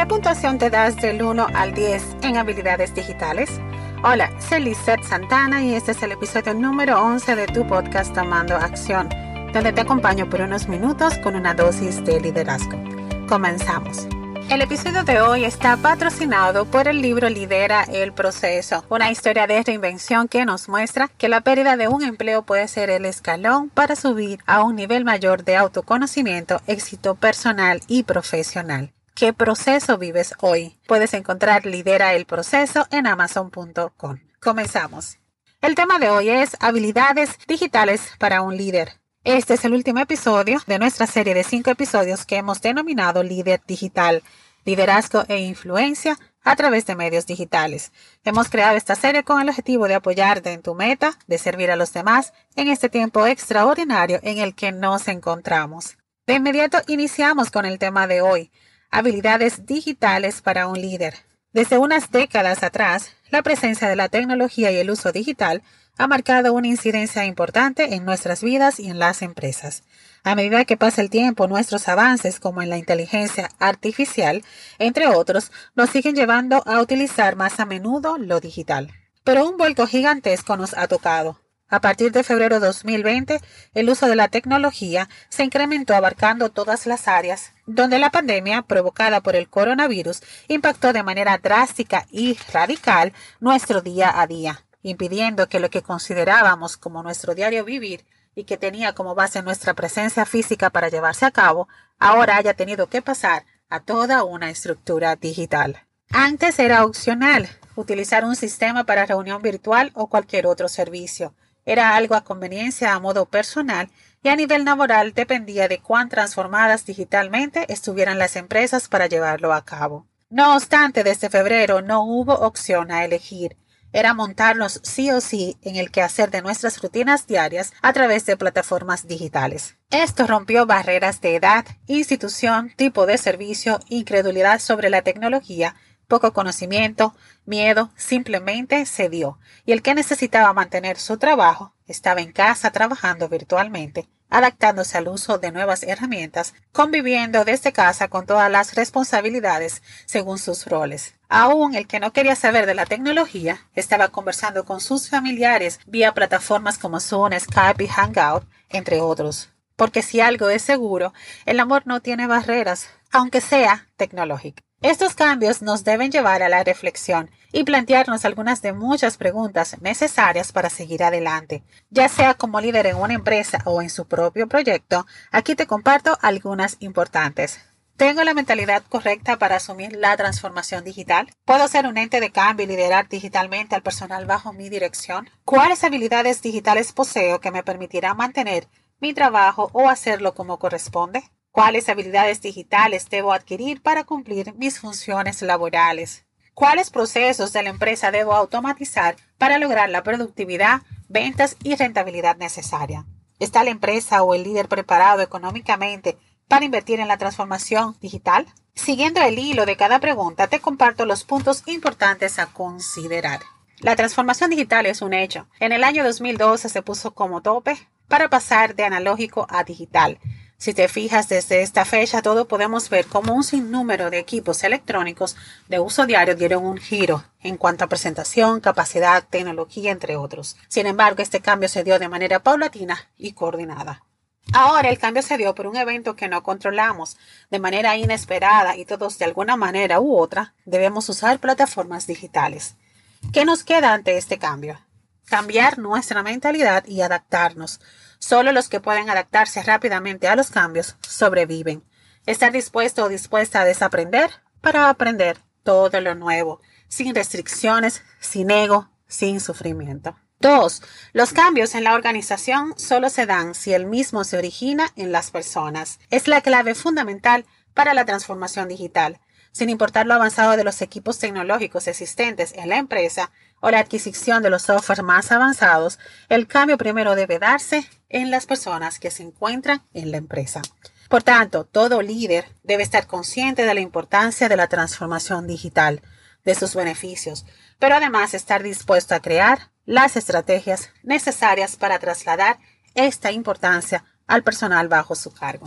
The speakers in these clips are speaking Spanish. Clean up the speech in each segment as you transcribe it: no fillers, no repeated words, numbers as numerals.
¿Qué puntuación te das del 1 al 10 en habilidades digitales? Hola, soy Lizeth Santana y este es el episodio número 11 de tu podcast Tomando Acción, donde te acompaño por unos minutos con una dosis de liderazgo. Comenzamos. El episodio de hoy está patrocinado por el libro Lidera el Proceso, una historia de reinvención que nos muestra que la pérdida de un empleo puede ser el escalón para subir a un nivel mayor de autoconocimiento, éxito personal y profesional. ¿Qué proceso vives hoy? Puedes encontrar Lidera el Proceso en amazon.com. Comenzamos. El tema de hoy es habilidades digitales para un líder. Este es el último episodio de nuestra serie de 5 episodios que hemos denominado Líder Digital, Liderazgo e Influencia a través de medios digitales. Hemos creado esta serie con el objetivo de apoyarte en tu meta, de servir a los demás en este tiempo extraordinario en el que nos encontramos. De inmediato iniciamos con el tema de hoy, habilidades digitales para un líder. Desde unas décadas atrás, la presencia de la tecnología y el uso digital ha marcado una incidencia importante en nuestras vidas y en las empresas. A medida que pasa el tiempo, nuestros avances, como en la inteligencia artificial, entre otros, nos siguen llevando a utilizar más a menudo lo digital. Pero un vuelco gigantesco nos ha tocado. A partir de febrero de 2020, el uso de la tecnología se incrementó abarcando todas las áreas, donde la pandemia provocada por el coronavirus impactó de manera drástica y radical nuestro día a día, impidiendo que lo que considerábamos como nuestro diario vivir y que tenía como base nuestra presencia física para llevarse a cabo, ahora haya tenido que pasar a toda una estructura digital. Antes era opcional utilizar un sistema para reunión virtual o cualquier otro servicio. Era algo a conveniencia a modo personal y a nivel laboral dependía de cuán transformadas digitalmente estuvieran las empresas para llevarlo a cabo. No obstante, desde febrero no hubo opción a elegir. Era montarnos sí o sí en el quehacer de nuestras rutinas diarias a través de plataformas digitales. Esto rompió barreras de edad, institución, tipo de servicio, incredulidad sobre la tecnología, poco conocimiento, miedo, simplemente se dio. Y el que necesitaba mantener su trabajo estaba en casa trabajando virtualmente, adaptándose al uso de nuevas herramientas, conviviendo desde casa con todas las responsabilidades según sus roles. Aún el que no quería saber de la tecnología estaba conversando con sus familiares vía plataformas como Zoom, Skype y Hangout, entre otros. Porque si algo es seguro, el amor no tiene barreras, aunque sea tecnológico. Estos cambios nos deben llevar a la reflexión y plantearnos algunas de muchas preguntas necesarias para seguir adelante. Ya sea como líder en una empresa o en su propio proyecto, aquí te comparto algunas importantes. ¿Tengo la mentalidad correcta para asumir la transformación digital? ¿Puedo ser un ente de cambio y liderar digitalmente al personal bajo mi dirección? ¿Cuáles habilidades digitales poseo que me permitirán mantener mi trabajo o hacerlo como corresponde? ¿Cuáles habilidades digitales debo adquirir para cumplir mis funciones laborales? ¿Cuáles procesos de la empresa debo automatizar para lograr la productividad, ventas y rentabilidad necesaria? ¿Está la empresa o el líder preparado económicamente para invertir en la transformación digital? Siguiendo el hilo de cada pregunta, te comparto los puntos importantes a considerar. La transformación digital es un hecho. En el año 2012 se puso como tope para pasar de analógico a digital. Si te fijas, desde esta fecha todo podemos ver cómo un sinnúmero de equipos electrónicos de uso diario dieron un giro en cuanto a presentación, capacidad, tecnología, entre otros. Sin embargo, este cambio se dio de manera paulatina y coordinada. Ahora el cambio se dio por un evento que no controlamos, de manera inesperada y todos de alguna manera u otra debemos usar plataformas digitales. ¿Qué nos queda ante este cambio? Cambiar nuestra mentalidad y adaptarnos. Solo los que pueden adaptarse rápidamente a los cambios sobreviven. Estar dispuesto o dispuesta a desaprender para aprender todo lo nuevo, sin restricciones, sin ego, sin sufrimiento. 2. Los cambios en la organización solo se dan si el mismo se origina en las personas. Es la clave fundamental para la transformación digital. Sin importar lo avanzado de los equipos tecnológicos existentes en la empresa o la adquisición de los softwares más avanzados, el cambio primero debe darse en las personas que se encuentran en la empresa. Por tanto, todo líder debe estar consciente de la importancia de la transformación digital, de sus beneficios, pero además estar dispuesto a crear las estrategias necesarias para trasladar esta importancia al personal bajo su cargo.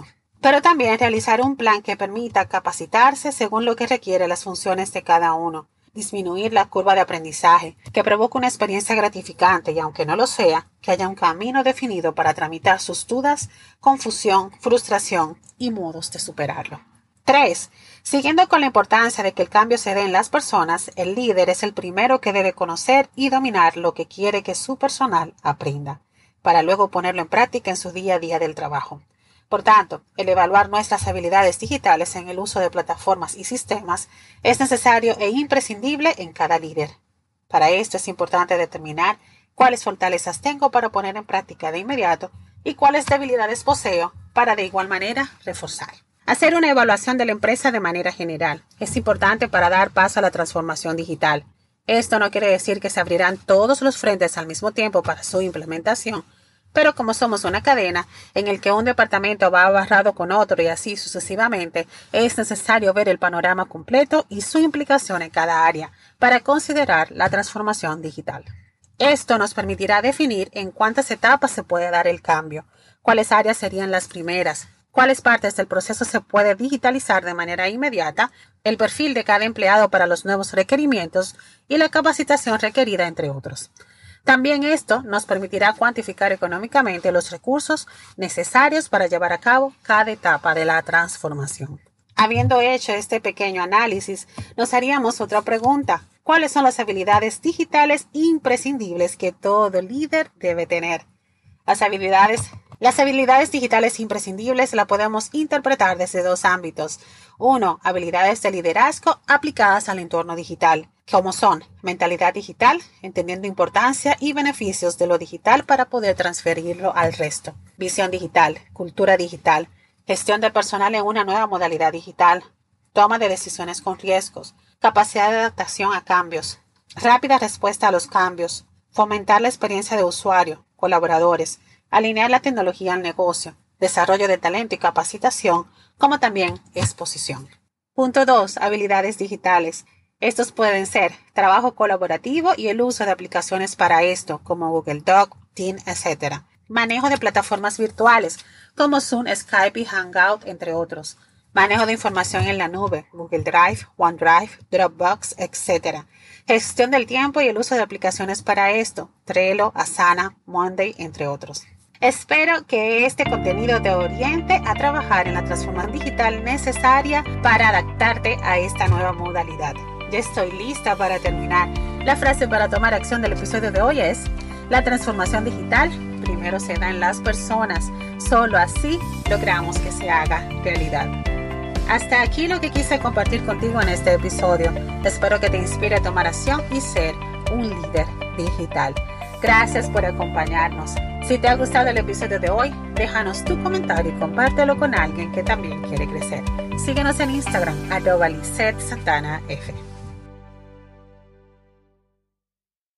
pero también realizar un plan que permita capacitarse según lo que requiere las funciones de cada uno, disminuir la curva de aprendizaje, que provoque una experiencia gratificante y aunque no lo sea, que haya un camino definido para tramitar sus dudas, confusión, frustración y modos de superarlo. 3. Siguiendo con la importancia de que el cambio se dé en las personas, el líder es el primero que debe conocer y dominar lo que quiere que su personal aprenda, para luego ponerlo en práctica en su día a día del trabajo. Por tanto, el evaluar nuestras habilidades digitales en el uso de plataformas y sistemas es necesario e imprescindible en cada líder. Para esto es importante determinar cuáles fortalezas tengo para poner en práctica de inmediato y cuáles debilidades poseo para de igual manera reforzar. Hacer una evaluación de la empresa de manera general es importante para dar paso a la transformación digital. Esto no quiere decir que se abrirán todos los frentes al mismo tiempo para su implementación, pero como somos una cadena en el que un departamento va abarrado con otro y así sucesivamente, es necesario ver el panorama completo y su implicación en cada área para considerar la transformación digital. Esto nos permitirá definir en cuántas etapas se puede dar el cambio, cuáles áreas serían las primeras, cuáles partes del proceso se puede digitalizar de manera inmediata, el perfil de cada empleado para los nuevos requerimientos y la capacitación requerida, entre otros. También esto nos permitirá cuantificar económicamente los recursos necesarios para llevar a cabo cada etapa de la transformación. Habiendo hecho este pequeño análisis, nos haríamos otra pregunta. ¿Cuáles son las habilidades digitales imprescindibles que todo líder debe tener? Las habilidades digitales imprescindibles las podemos interpretar desde dos ámbitos. 1. Habilidades de liderazgo aplicadas al entorno digital, como son mentalidad digital, entendiendo importancia y beneficios de lo digital para poder transferirlo al resto. Visión digital, cultura digital, gestión del personal en una nueva modalidad digital, toma de decisiones con riesgos, capacidad de adaptación a cambios, rápida respuesta a los cambios, fomentar la experiencia de usuario, colaboradores, alinear la tecnología al negocio, desarrollo de talento y capacitación, como también exposición. Punto 2. Habilidades digitales. Estos pueden ser trabajo colaborativo y el uso de aplicaciones para esto, como Google Doc, Teams, etc. Manejo de plataformas virtuales, como Zoom, Skype y Hangout, entre otros. Manejo de información en la nube, Google Drive, OneDrive, Dropbox, etc. Gestión del tiempo y el uso de aplicaciones para esto, Trello, Asana, Monday, entre otros. Espero que este contenido te oriente a trabajar en la transformación digital necesaria para adaptarte a esta nueva modalidad. Ya estoy lista para terminar. La frase para tomar acción del episodio de hoy es: la transformación digital primero se da en las personas. Solo así logramos que se haga realidad. Hasta aquí lo que quise compartir contigo en este episodio. Espero que te inspire a tomar acción y ser un líder digital. Gracias por acompañarnos. Si te ha gustado el episodio de hoy, déjanos tu comentario y compártelo con alguien que también quiere crecer. Síguenos en Instagram, @LizetteSantanaF.